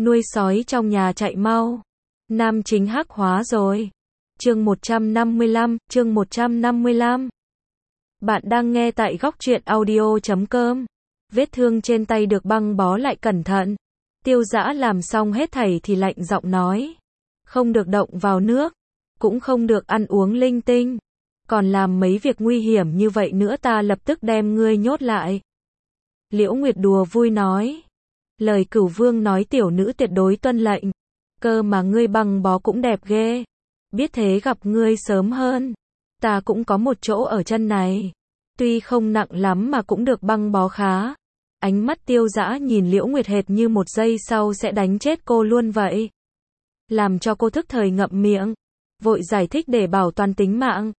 nuôi sói trong nhà chạy mau. Nam chính hắc hóa rồi. Chương 155. Bạn đang nghe tại góc truyện audio.com. Vết thương trên tay được băng bó lại cẩn thận. Tiêu Dã làm xong hết thảy thì lạnh giọng nói. Không được động vào nước. Cũng không được ăn uống linh tinh. Còn làm mấy việc nguy hiểm như vậy nữa ta lập tức đem ngươi nhốt lại. Liễu Nguyệt đùa vui nói. Lời Cửu Vương nói tiểu nữ tuyệt đối tuân lệnh. Cơ mà ngươi băng bó cũng đẹp ghê. Biết thế gặp ngươi sớm hơn. Ta cũng có một chỗ ở chân này. Tuy không nặng lắm mà cũng được băng bó khá. Ánh mắt Tiêu Dã nhìn Liễu Nguyệt hệt như một giây sau sẽ đánh chết cô luôn vậy. Làm cho cô thức thời ngậm miệng. Vội giải thích để bảo toàn tính mạng.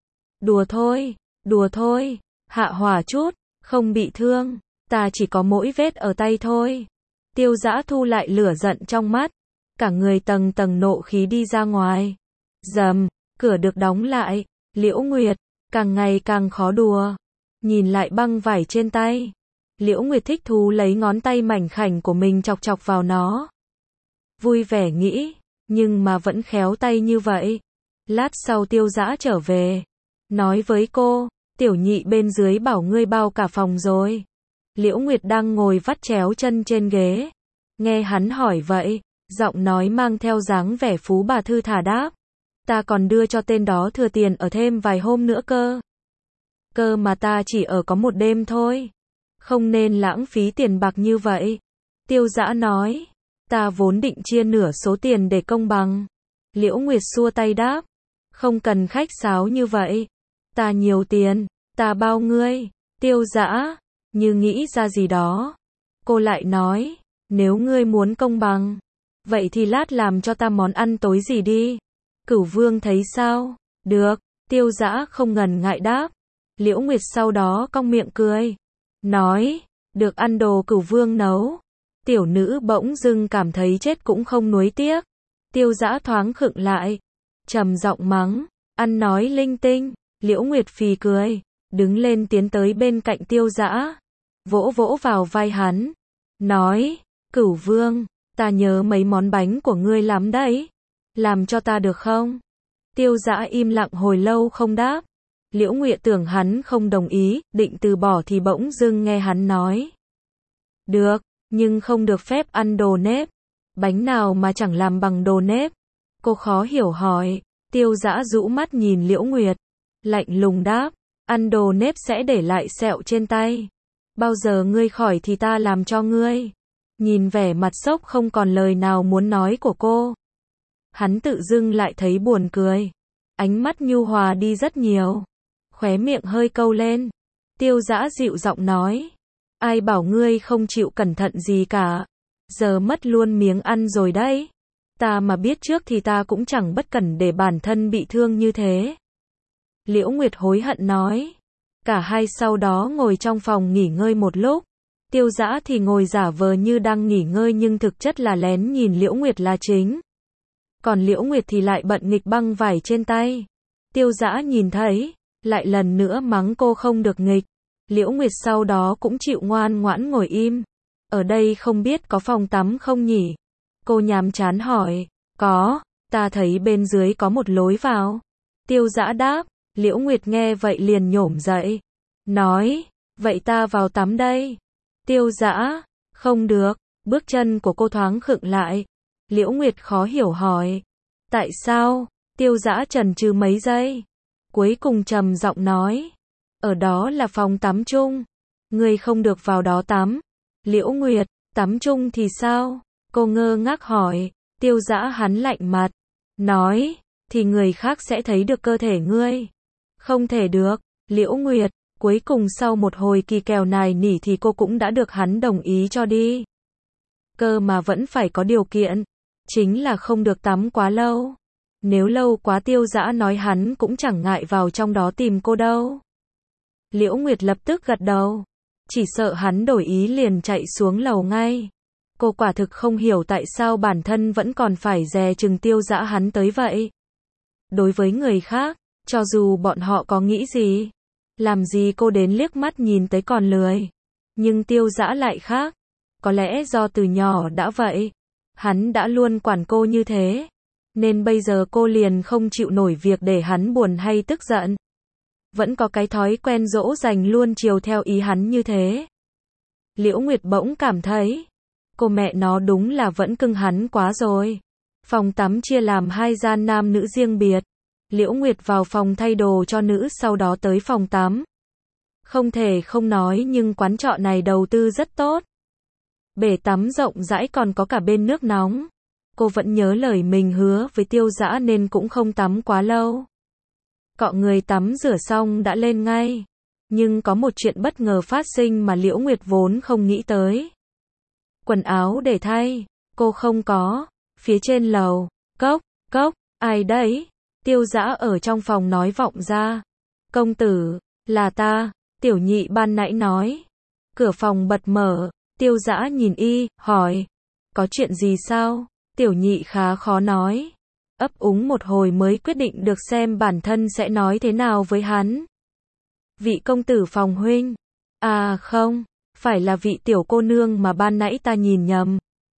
Đùa thôi, hạ hỏa chút, không bị thương. Ta chỉ có mỗi vết ở tay thôi. Tiêu Dã thu lại lửa giận trong mắt. Cả người tầng tầng nộ khí đi ra ngoài. Rầm, cửa được đóng lại. Liễu Nguyệt, càng ngày càng khó đùa. Nhìn lại băng vải trên tay. Liễu Nguyệt thích thú lấy ngón tay mảnh khảnh của mình chọc chọc vào nó. Vui vẻ nghĩ, nhưng mà vẫn khéo tay như vậy. Lát sau Tiêu Dã trở về. Nói với cô, tiểu nhị bên dưới bảo ngươi bao cả phòng rồi. Liễu Nguyệt đang ngồi vắt chéo chân trên ghế. Nghe hắn hỏi vậy, giọng nói mang theo dáng vẻ phú bà thư thả đáp. Ta còn đưa cho tên đó thừa tiền ở thêm vài hôm nữa cơ. Cơ mà ta chỉ ở có một đêm thôi. Không nên lãng phí tiền bạc như vậy. Tiêu Dã nói. Ta vốn định chia nửa số tiền để công bằng. Liễu Nguyệt xua tay đáp. Không cần khách sáo như vậy. Ta nhiều tiền, ta bao ngươi. Tiêu Dã, như nghĩ ra gì đó. Cô lại nói, nếu ngươi muốn công bằng, vậy thì lát làm cho ta món ăn tối gì đi. Cửu Vương thấy sao? Được, Tiêu Dã không ngần ngại đáp. Liễu Nguyệt sau đó cong miệng cười. Nói, được ăn đồ Cửu Vương nấu. Tiểu nữ bỗng dưng cảm thấy chết cũng không nuối tiếc. Tiêu Dã thoáng khựng lại. Trầm giọng mắng, ăn nói linh tinh. Liễu Nguyệt phì cười, đứng lên tiến tới bên cạnh Tiêu Dã, vỗ vỗ vào vai hắn, nói, Cửu Vương, ta nhớ mấy món bánh của ngươi lắm đấy, làm cho ta được không? Tiêu Dã im lặng hồi lâu không đáp. Liễu Nguyệt tưởng hắn không đồng ý, định từ bỏ thì bỗng dưng nghe hắn nói. Được, nhưng không được phép ăn đồ nếp. Bánh nào mà chẳng làm bằng đồ nếp? Cô khó hiểu hỏi. Tiêu Dã rũ mắt nhìn Liễu Nguyệt. Lạnh lùng đáp, ăn đồ nếp sẽ để lại sẹo trên tay. Bao giờ ngươi khỏi thì ta làm cho ngươi. Nhìn vẻ mặt sốc không còn lời nào muốn nói của cô. Hắn tự dưng lại thấy buồn cười. Ánh mắt nhu hòa đi rất nhiều. Khóe miệng hơi câu lên. Tiêu Dã dịu giọng nói. Ai bảo ngươi không chịu cẩn thận gì cả. Giờ mất luôn miếng ăn rồi đấy. Ta mà biết trước thì ta cũng chẳng bất cẩn để bản thân bị thương như thế. Liễu Nguyệt hối hận nói. Cả hai sau đó ngồi trong phòng nghỉ ngơi một lúc. Tiêu Dã thì ngồi giả vờ như đang nghỉ ngơi nhưng thực chất là lén nhìn Liễu Nguyệt là chính. Còn Liễu Nguyệt thì lại bận nghịch băng vải trên tay. Tiêu Dã nhìn thấy, lại lần nữa mắng cô không được nghịch. Liễu Nguyệt sau đó cũng chịu ngoan ngoãn ngồi im. Ở đây không biết có phòng tắm không nhỉ? Cô nhàm chán hỏi. Có, ta thấy bên dưới có một lối vào. Tiêu Dã đáp. Liễu Nguyệt nghe vậy liền nhổm dậy. Nói, vậy ta vào tắm đây. Tiêu Dã, không được, bước chân của cô thoáng khựng lại. Liễu Nguyệt khó hiểu hỏi. Tại sao? Tiêu Dã chần chừ mấy giây. Cuối cùng trầm giọng nói. Ở đó là phòng tắm chung. Ngươi không được vào đó tắm. Liễu Nguyệt, tắm chung thì sao? Cô ngơ ngác hỏi. Tiêu Dã hắn lạnh mặt. Nói, thì người khác sẽ thấy được cơ thể ngươi. Không thể được, Liễu Nguyệt, cuối cùng sau một hồi kỳ kèo nài nỉ thì cô cũng đã được hắn đồng ý cho đi. Cơ mà vẫn phải có điều kiện, chính là không được tắm quá lâu. Nếu lâu quá Tiêu Dã nói hắn cũng chẳng ngại vào trong đó tìm cô đâu. Liễu Nguyệt lập tức gật đầu, chỉ sợ hắn đổi ý liền chạy xuống lầu ngay. Cô quả thực không hiểu tại sao bản thân vẫn còn phải dè chừng Tiêu Dã hắn tới vậy. Đối với người khác, cho dù bọn họ có nghĩ gì, làm gì cô đến liếc mắt nhìn tới còn lười. Nhưng Tiêu Dã lại khác. Có lẽ do từ nhỏ đã vậy. Hắn đã luôn quản cô như thế, nên bây giờ cô liền không chịu nổi việc để hắn buồn hay tức giận. Vẫn có cái thói quen dỗ dành luôn chiều theo ý hắn như thế. Liễu Nguyệt bỗng cảm thấy, cô mẹ nó đúng là vẫn cưng hắn quá rồi. Phòng tắm chia làm 2 gian nam nữ riêng biệt. Liễu Nguyệt vào phòng thay đồ cho nữ, sau đó tới phòng tắm. Không thể không nói nhưng quán trọ này đầu tư rất tốt. Bể tắm rộng rãi còn có cả bên nước nóng. Cô vẫn nhớ lời mình hứa với Tiêu Dã nên cũng không tắm quá lâu. Cọ người tắm rửa xong đã lên ngay. Nhưng có một chuyện bất ngờ phát sinh mà Liễu Nguyệt vốn không nghĩ tới. Quần áo để thay, cô không có. Phía trên lầu, cốc, ai đấy? Tiêu Dã ở trong phòng nói vọng ra. Công tử, là ta, Tiểu Nhị ban nãy nói. Cửa phòng bật mở, Tiêu Dã nhìn y, hỏi. Có chuyện gì sao? Tiểu Nhị khá khó nói. Ấp úng một hồi mới quyết định được xem bản thân sẽ nói thế nào với hắn. Vị công tử phòng huynh. À không, phải là vị tiểu cô nương mà ban nãy ta nhìn nhầm.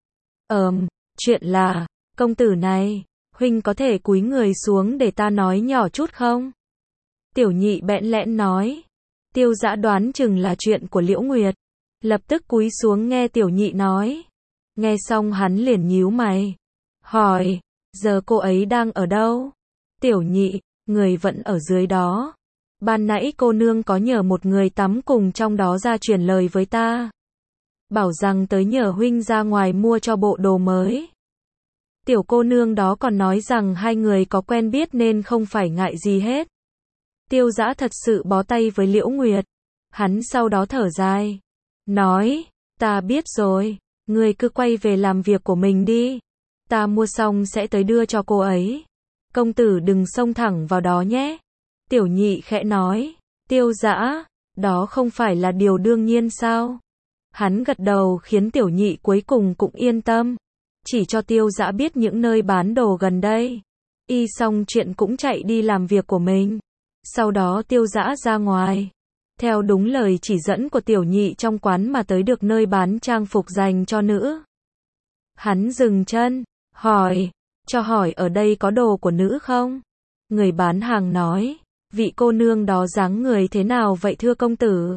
Chuyện là, công tử này, huynh có thể cúi người xuống để ta nói nhỏ chút không? Tiểu Nhị bẽn lẽn nói. Tiêu Dã đoán chừng là chuyện của Liễu Nguyệt. Lập tức cúi xuống nghe Tiểu Nhị nói. Nghe xong hắn liền nhíu mày. Hỏi, giờ cô ấy đang ở đâu? Tiểu Nhị, người vẫn ở dưới đó. Ban nãy cô nương có nhờ một người tắm cùng trong đó ra truyền lời với ta. Bảo rằng tới nhờ huynh ra ngoài mua cho bộ đồ mới. Tiểu cô nương đó còn nói rằng hai người có quen biết nên không phải ngại gì hết. Tiêu Dã thật sự bó tay với Liễu Nguyệt. Hắn sau đó thở dài. Nói, ta biết rồi, ngươi cứ quay về làm việc của mình đi. Ta mua xong sẽ tới đưa cho cô ấy. Công tử đừng xông thẳng vào đó nhé. Tiểu Nhị khẽ nói. Tiêu Dã, đó không phải là điều đương nhiên sao? Hắn gật đầu khiến Tiểu Nhị cuối cùng cũng yên tâm. Chỉ cho Tiêu Dã biết những nơi bán đồ gần đây. Y xong chuyện cũng chạy đi làm việc của mình. Sau đó Tiêu Dã ra ngoài. Theo đúng lời chỉ dẫn của Tiểu Nhị trong quán mà tới được nơi bán trang phục dành cho nữ. Hắn dừng chân, hỏi, cho hỏi ở đây có đồ của nữ không? Người bán hàng nói, vị cô nương đó dáng người thế nào vậy thưa công tử?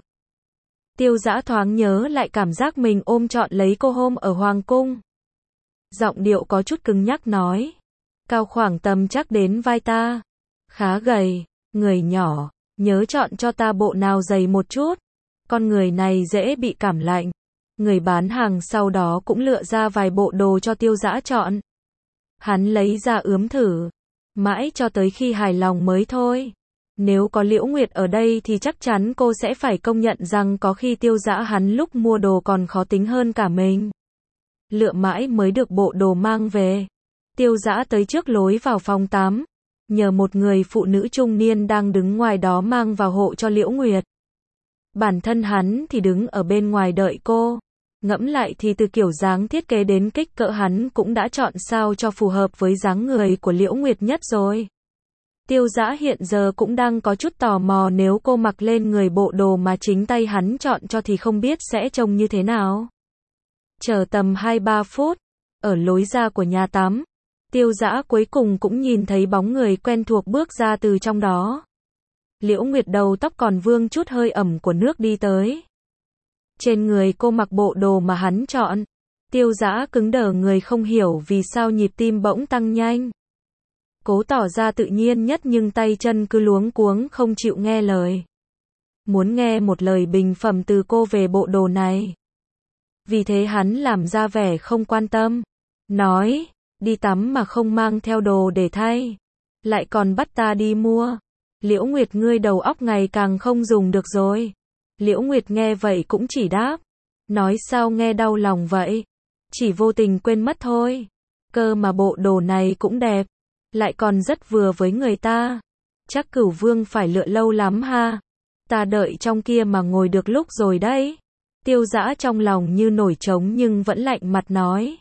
Tiêu Dã thoáng nhớ lại cảm giác mình ôm trọn lấy cô hôm ở Hoàng Cung. Giọng điệu có chút cứng nhắc nói, cao khoảng tầm chắc đến vai ta, khá gầy, người nhỏ, nhớ chọn cho ta bộ nào dày một chút, con người này dễ bị cảm lạnh. Người bán hàng sau đó cũng lựa ra vài bộ đồ cho Tiêu Dã chọn. Hắn lấy ra ướm thử, mãi cho tới khi hài lòng mới thôi. Nếu có Liễu Nguyệt ở đây thì chắc chắn cô sẽ phải công nhận rằng có khi Tiêu Dã hắn lúc mua đồ còn khó tính hơn cả mình. Lựa mãi mới được bộ đồ mang về. Tiêu Dã tới trước lối vào phòng tắm, nhờ một người phụ nữ trung niên đang đứng ngoài đó mang vào hộ cho Liễu Nguyệt. Bản thân hắn thì đứng ở bên ngoài đợi cô. Ngẫm lại thì từ kiểu dáng thiết kế đến kích cỡ hắn cũng đã chọn sao cho phù hợp với dáng người của Liễu Nguyệt nhất rồi. Tiêu Dã hiện giờ cũng đang có chút tò mò nếu cô mặc lên người bộ đồ mà chính tay hắn chọn cho thì không biết sẽ trông như thế nào. Chờ tầm 2-3 phút, ở lối ra của nhà tắm, Tiêu Dã cuối cùng cũng nhìn thấy bóng người quen thuộc bước ra từ trong đó. Liễu Nguyệt đầu tóc còn vương chút hơi ẩm của nước đi tới. Trên người cô mặc bộ đồ mà hắn chọn. Tiêu Dã cứng đờ người không hiểu vì sao nhịp tim bỗng tăng nhanh. Cố tỏ ra tự nhiên nhất nhưng tay chân cứ luống cuống không chịu nghe lời. Muốn nghe một lời bình phẩm từ cô về bộ đồ này. Vì thế hắn làm ra vẻ không quan tâm. Nói, đi tắm mà không mang theo đồ để thay. Lại còn bắt ta đi mua. Liễu Nguyệt ngươi đầu óc ngày càng không dùng được rồi. Liễu Nguyệt nghe vậy cũng chỉ đáp. Nói sao nghe đau lòng vậy? Chỉ vô tình quên mất thôi. Cơ mà bộ đồ này cũng đẹp. Lại còn rất vừa với người ta. Chắc Cửu Vương phải lựa lâu lắm ha. Ta đợi trong kia mà ngồi được lúc rồi đấy. Tiêu Dã trong lòng như nổi trống nhưng vẫn lạnh mặt nói.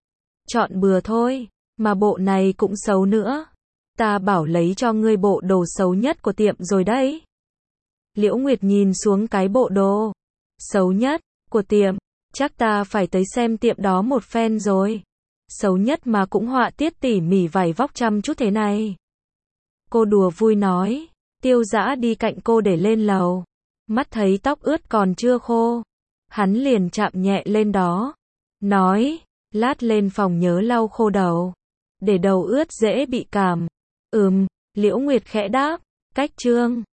Chọn bừa thôi, mà bộ này cũng xấu nữa. Ta bảo lấy cho ngươi bộ đồ xấu nhất của tiệm rồi đấy. Liễu Nguyệt nhìn xuống cái bộ đồ xấu nhất của tiệm, chắc ta phải tới xem tiệm đó một phen rồi. xấu nhất mà cũng họa tiết tỉ mỉ vải vóc chăm chút thế này. Cô đùa vui nói. Tiêu Dã đi cạnh cô để lên lầu. Mắt thấy tóc ướt còn chưa khô. Hắn liền chạm nhẹ lên đó. Nói, lát lên phòng nhớ lau khô đầu. Để đầu ướt dễ bị cảm. Liễu Nguyệt khẽ đáp. Cách chương